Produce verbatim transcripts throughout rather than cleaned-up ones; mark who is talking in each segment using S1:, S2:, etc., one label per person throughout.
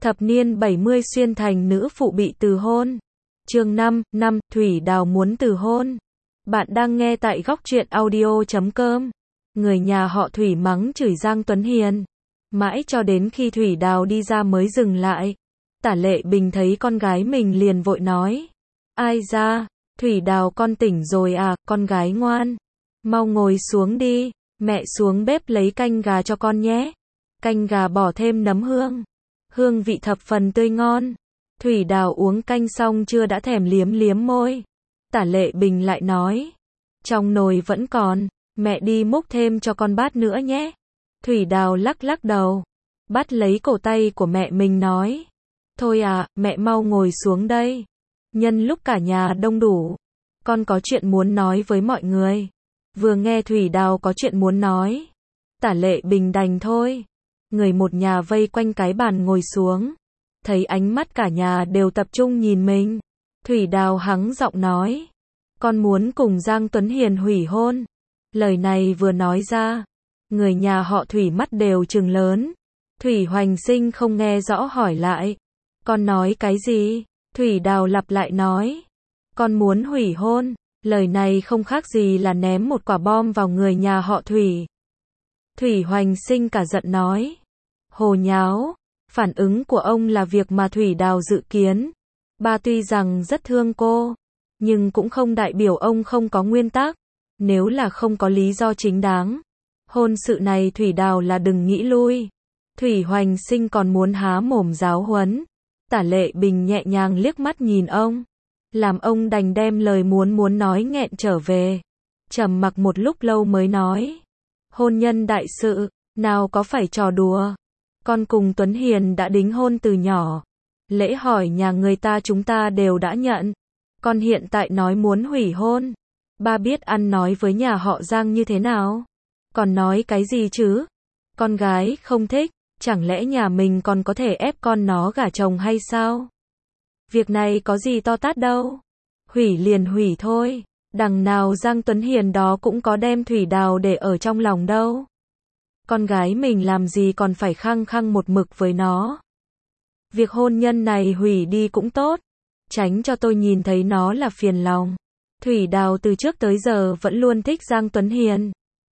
S1: Thập niên bảy mươi xuyên thành nữ phụ bị từ hôn. Chương năm, năm, Thủy Đào muốn từ hôn. Bạn đang nghe tại góc truyện audio chấm com. Người nhà họ Thủy mắng chửi Giang Tuấn Hiền. Mãi cho đến khi Thủy Đào đi ra mới dừng lại. Tả Lệ Bình thấy con gái mình liền vội nói. Ai ra, Thủy Đào con tỉnh rồi à, con gái ngoan. Mau ngồi xuống đi, mẹ xuống bếp lấy canh gà cho con nhé. Canh gà bỏ thêm nấm hương. Hương vị thập phần tươi ngon. Thủy Đào uống canh xong chưa đã thèm liếm liếm môi. Tả Lệ Bình lại nói. Trong nồi vẫn còn, mẹ đi múc thêm cho con bát nữa nhé. Thủy Đào lắc lắc đầu. Bắt lấy cổ tay của mẹ mình nói. Thôi à, mẹ mau ngồi xuống đây. Nhân lúc cả nhà đông đủ, con có chuyện muốn nói với mọi người. Vừa nghe Thủy Đào có chuyện muốn nói, Tả Lệ Bình đành thôi. Người một nhà vây quanh cái bàn ngồi xuống. Thấy ánh mắt cả nhà đều tập trung nhìn mình. Thủy Đào hắng giọng nói. Con muốn cùng Giang Tuấn Hiền hủy hôn. Lời này vừa nói ra, người nhà họ Thủy mắt đều trừng lớn. Thủy Hoành Sinh không nghe rõ hỏi lại. Con nói cái gì? Thủy Đào lặp lại nói. Con muốn hủy hôn. Lời này không khác gì là ném một quả bom vào người nhà họ Thủy. Thủy Hoành Sinh cả giận nói. Hồ nháo. Phản ứng của ông là việc mà Thủy Đào dự kiến. Ba tuy rằng rất thương cô, nhưng cũng không đại biểu ông không có nguyên tắc. Nếu là không có lý do chính đáng, hôn sự này Thủy Đào là đừng nghĩ lui. Thủy Hoành Sinh còn muốn há mồm giáo huấn. Tả Lệ Bình nhẹ nhàng liếc mắt nhìn ông, làm ông đành đem lời muốn muốn nói nghẹn trở về. Trầm mặc một lúc lâu mới nói. Hôn nhân đại sự, nào có phải trò đùa. Con cùng Tuấn Hiền đã đính hôn từ nhỏ. Lễ hỏi nhà người ta chúng ta đều đã nhận. Con hiện tại nói muốn hủy hôn. Ba biết ăn nói với nhà họ Giang như thế nào? Còn nói cái gì chứ? Con gái không thích, chẳng lẽ nhà mình còn có thể ép con nó gả chồng hay sao? Việc này có gì to tát đâu. Hủy liền hủy thôi. Đằng nào Giang Tuấn Hiền đó cũng có đem Thủy Đào để ở trong lòng đâu. Con gái mình làm gì còn phải khăng khăng một mực với nó. Việc hôn nhân này hủy đi cũng tốt. Tránh cho tôi nhìn thấy nó là phiền lòng. Thủy Đào từ trước tới giờ vẫn luôn thích Giang Tuấn Hiền.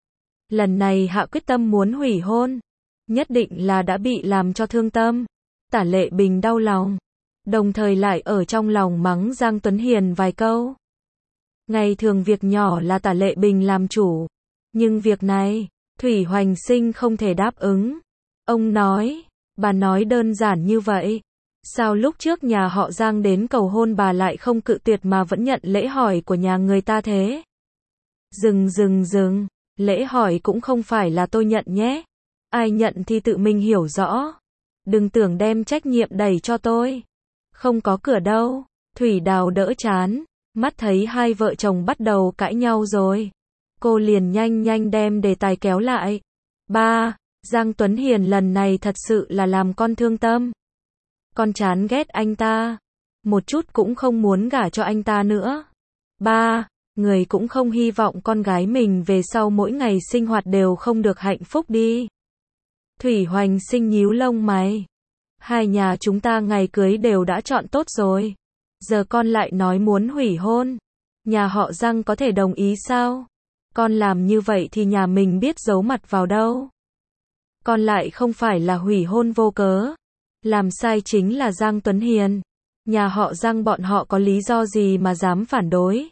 S1: Lần này hạ quyết tâm muốn hủy hôn. Nhất định là đã bị làm cho thương tâm. Tả Lệ Bình đau lòng. Đồng thời lại ở trong lòng mắng Giang Tuấn Hiền vài câu. Ngày thường việc nhỏ là Tả Lệ Bình làm chủ. Nhưng việc này, Thủy Hoành Sinh không thể đáp ứng. Ông nói, bà nói đơn giản như vậy. Sao lúc trước nhà họ Giang đến cầu hôn bà lại không cự tuyệt mà vẫn nhận lễ hỏi của nhà người ta thế? Dừng dừng dừng, lễ hỏi cũng không phải là tôi nhận nhé. Ai nhận thì tự mình hiểu rõ. Đừng tưởng đem trách nhiệm đẩy cho tôi. Không có cửa đâu. Thủy Đào đỡ chán, mắt thấy hai vợ chồng bắt đầu cãi nhau rồi. Cô liền nhanh nhanh đem đề tài kéo lại. Ba, Giang Tuấn Hiền lần này thật sự là làm con thương tâm. Con chán ghét anh ta. Một chút cũng không muốn gả cho anh ta nữa. Ba, người cũng không hy vọng con gái mình về sau mỗi ngày sinh hoạt đều không được hạnh phúc đi. Thủy Hoành Sinh nhíu lông mày. Hai nhà chúng ta ngày cưới đều đã chọn tốt rồi. Giờ con lại nói muốn hủy hôn. Nhà họ Giang có thể đồng ý sao? Con làm như vậy thì nhà mình biết giấu mặt vào đâu. Con lại không phải là hủy hôn vô cớ. Làm sai chính là Giang Tuấn Hiền. Nhà họ Giang bọn họ có lý do gì mà dám phản đối?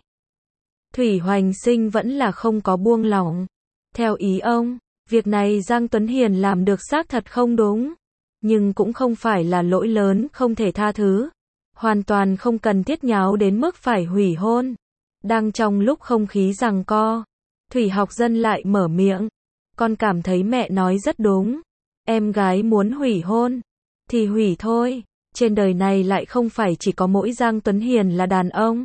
S1: Thủy Hoành Sinh vẫn là không có buông lỏng. Theo ý ông, việc này Giang Tuấn Hiền làm được xác thật không đúng. Nhưng cũng không phải là lỗi lớn không thể tha thứ. Hoàn toàn không cần thiết nháo đến mức phải hủy hôn. Đang trong lúc không khí giằng co, Thủy Học Dân lại mở miệng. Con cảm thấy mẹ nói rất đúng. Em gái muốn hủy hôn thì hủy thôi. Trên đời này lại không phải chỉ có mỗi Giang Tuấn Hiền là đàn ông.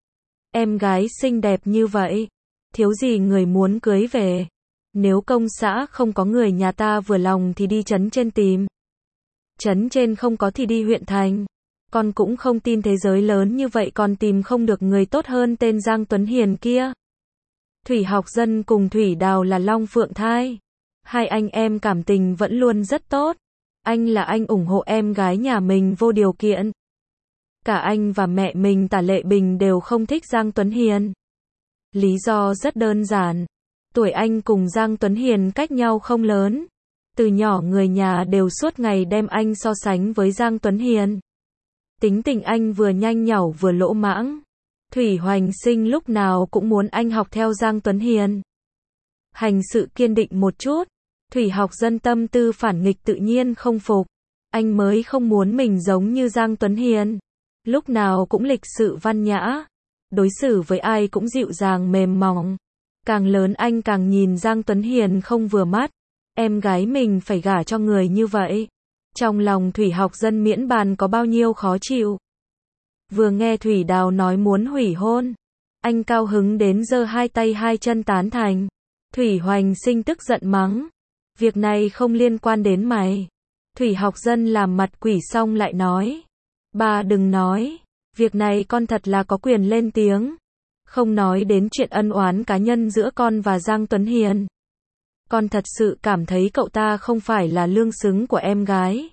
S1: Em gái xinh đẹp như vậy, thiếu gì người muốn cưới về. Nếu công xã không có người nhà ta vừa lòng thì đi trấn trên tìm. Trấn trên không có thì đi huyện thành. Con cũng không tin thế giới lớn như vậy còn tìm không được người tốt hơn tên Giang Tuấn Hiền kia. Thủy Học Dân cùng Thủy Đào là long phượng thai. Hai anh em cảm tình vẫn luôn rất tốt. Anh là anh ủng hộ em gái nhà mình vô điều kiện. Cả anh và mẹ mình Tả Lệ Bình đều không thích Giang Tuấn Hiền. Lý do rất đơn giản. Tuổi anh cùng Giang Tuấn Hiền cách nhau không lớn. Từ nhỏ người nhà đều suốt ngày đem anh so sánh với Giang Tuấn Hiền. Tính tình anh vừa nhanh nhảu vừa lỗ mãng. Thủy Hoành Sinh lúc nào cũng muốn anh học theo Giang Tuấn Hiền. Hành sự kiên định một chút. Thủy Học Dân tâm tư phản nghịch tự nhiên không phục. Anh mới không muốn mình giống như Giang Tuấn Hiền. Lúc nào cũng lịch sự văn nhã. Đối xử với ai cũng dịu dàng mềm mỏng. Càng lớn anh càng nhìn Giang Tuấn Hiền không vừa mắt. Em gái mình phải gả cho người như vậy. Trong lòng Thủy Học Dân miễn bàn có bao nhiêu khó chịu. Vừa nghe Thủy Đào nói muốn hủy hôn. Anh cao hứng đến giơ hai tay hai chân tán thành. Thủy Hoành Sinh tức giận mắng. Việc này không liên quan đến mày. Thủy Học Dân làm mặt quỷ xong lại nói. Ba đừng nói. Việc này con thật là có quyền lên tiếng. Không nói đến chuyện ân oán cá nhân giữa con và Giang Tuấn Hiền. Con thật sự cảm thấy cậu ta không phải là lương xứng của em gái.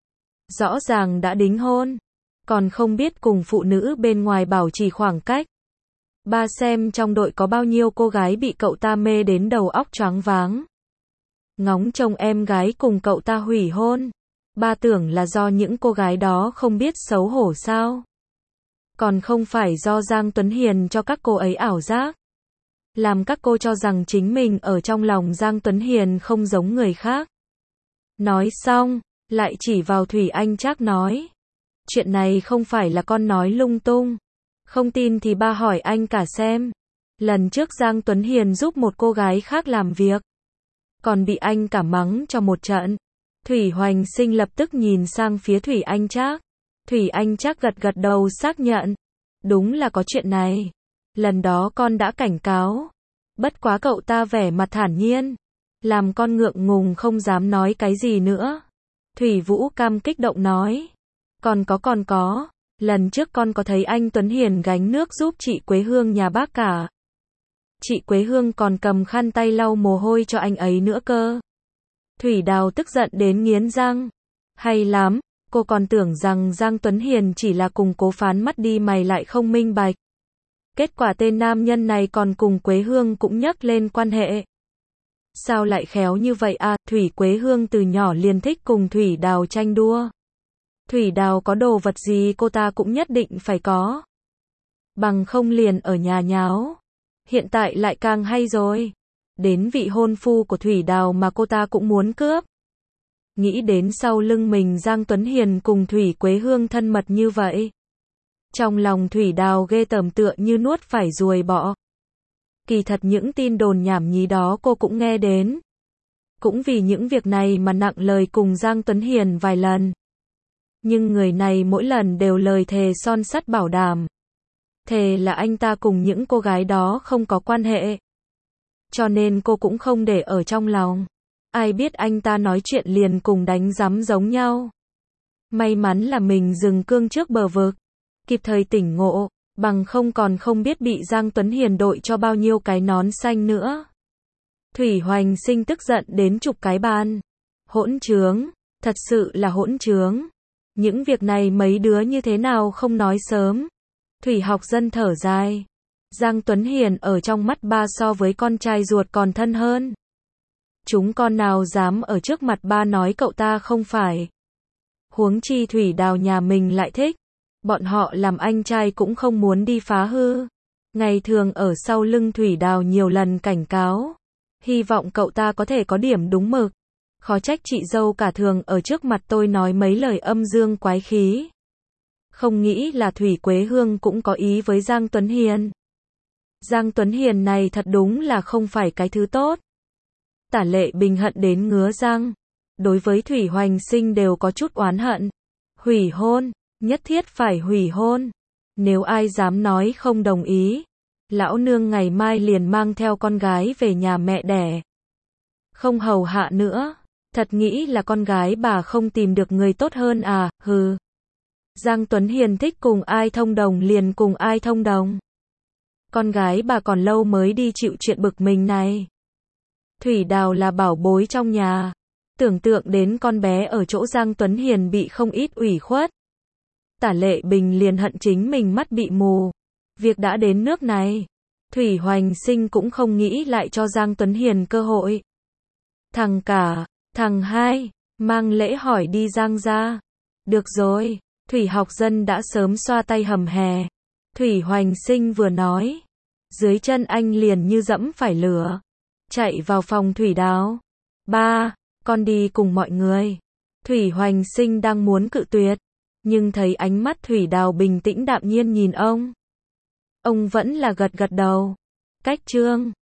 S1: Rõ ràng đã đính hôn. Còn không biết cùng phụ nữ bên ngoài bảo trì khoảng cách. Ba xem trong đội có bao nhiêu cô gái bị cậu ta mê đến đầu óc choáng váng. Ngóng trông em gái cùng cậu ta hủy hôn. Ba tưởng là do những cô gái đó không biết xấu hổ sao. Còn không phải do Giang Tuấn Hiền cho các cô ấy ảo giác. Làm các cô cho rằng chính mình ở trong lòng Giang Tuấn Hiền không giống người khác. Nói xong, lại chỉ vào Thủy Anh Trác nói. Chuyện này không phải là con nói lung tung. Không tin thì ba hỏi anh cả xem. Lần trước Giang Tuấn Hiền giúp một cô gái khác làm việc. Còn bị anh cả mắng cho một trận. Thủy Hoành Sinh lập tức nhìn sang phía Thủy Anh Trác. Thủy Anh Trác gật gật đầu xác nhận. Đúng là có chuyện này. Lần đó con đã cảnh cáo. Bất quá cậu ta vẻ mặt thản nhiên. Làm con ngượng ngùng không dám nói cái gì nữa. Thủy Vũ Cam kích động nói. Còn có còn có. Lần trước con có thấy anh Tuấn Hiền gánh nước giúp chị Quế Hương nhà bác cả. Chị Quế Hương còn cầm khăn tay lau mồ hôi cho anh ấy nữa cơ. Thủy Đào tức giận đến nghiến răng. Hay lắm, cô còn tưởng rằng Giang Tuấn Hiền chỉ là cùng cố phán mắt đi mày lại không minh bạch. Kết quả tên nam nhân này còn cùng Quế Hương cũng nhắc lên quan hệ. Sao lại khéo như vậy à, Thủy Quế Hương từ nhỏ liền thích cùng Thủy Đào tranh đua. Thủy Đào có đồ vật gì cô ta cũng nhất định phải có. Bằng không liền ở nhà nháo. Hiện tại lại càng hay rồi. Đến vị hôn phu của Thủy Đào mà cô ta cũng muốn cướp. Nghĩ đến sau lưng mình Giang Tuấn Hiền cùng Thủy Quế Hương thân mật như vậy. Trong lòng Thủy Đào ghê tởm tựa như nuốt phải ruồi bọ. Kỳ thật những tin đồn nhảm nhí đó cô cũng nghe đến. Cũng vì những việc này mà nặng lời cùng Giang Tuấn Hiền vài lần. Nhưng người này mỗi lần đều lời thề son sắt bảo đảm. Thề là anh ta cùng những cô gái đó không có quan hệ. Cho nên cô cũng không để ở trong lòng. Ai biết anh ta nói chuyện liền cùng đánh giám giống nhau. May mắn là mình dừng cương trước bờ vực. Kịp thời tỉnh ngộ, bằng không còn không biết bị Giang Tuấn Hiền đội cho bao nhiêu cái nón xanh nữa. Thủy Hoành Sinh tức giận đến chụp cái bàn. Hỗn trướng, thật sự là hỗn trướng. Những việc này mấy đứa như thế nào không nói sớm. Thủy Học Dân thở dài. Giang Tuấn Hiền ở trong mắt ba so với con trai ruột còn thân hơn. Chúng con nào dám ở trước mặt ba nói cậu ta không phải. Huống chi Thủy Đào nhà mình lại thích. Bọn họ làm anh trai cũng không muốn đi phá hư. Ngày thường ở sau lưng Thủy Đào nhiều lần cảnh cáo. Hy vọng cậu ta có thể có điểm đúng mực. Khó trách chị dâu cả thường ở trước mặt tôi nói mấy lời âm dương quái khí. Không nghĩ là Thủy Quế Hương cũng có ý với Giang Tuấn Hiền. Giang Tuấn Hiền này thật đúng là không phải cái thứ tốt. Tả Lệ Bình hận đến ngứa răng. Đối với Thủy Hoành Sinh đều có chút oán hận. Hủy hôn, nhất thiết phải hủy hôn. Nếu ai dám nói không đồng ý, lão nương ngày mai liền mang theo con gái về nhà mẹ đẻ. Không hầu hạ nữa. Thật nghĩ là con gái bà không tìm được người tốt hơn à, hừ. Giang Tuấn Hiền thích cùng ai thông đồng liền cùng ai thông đồng. Con gái bà còn lâu mới đi chịu chuyện bực mình này. Thủy Đào là bảo bối trong nhà. Tưởng tượng đến con bé ở chỗ Giang Tuấn Hiền bị không ít ủy khuất. Tả Lệ Bình liền hận chính mình mắt bị mù. Việc đã đến nước này, Thủy Hoành Sinh cũng không nghĩ lại cho Giang Tuấn Hiền cơ hội. Thằng cả, thằng hai, mang lễ hỏi đi Giang gia. Được rồi, Thủy Học Dân đã sớm xoa tay hầm hè. Thủy Hoành Sinh vừa nói, dưới chân anh liền như dẫm phải lửa. Chạy vào phòng Thủy Đào. Ba, con đi cùng mọi người. Thủy Hoành Sinh đang muốn cự tuyệt, nhưng thấy ánh mắt Thủy Đào bình tĩnh đạm nhiên nhìn ông. Ông vẫn là gật gật đầu. Cách Trương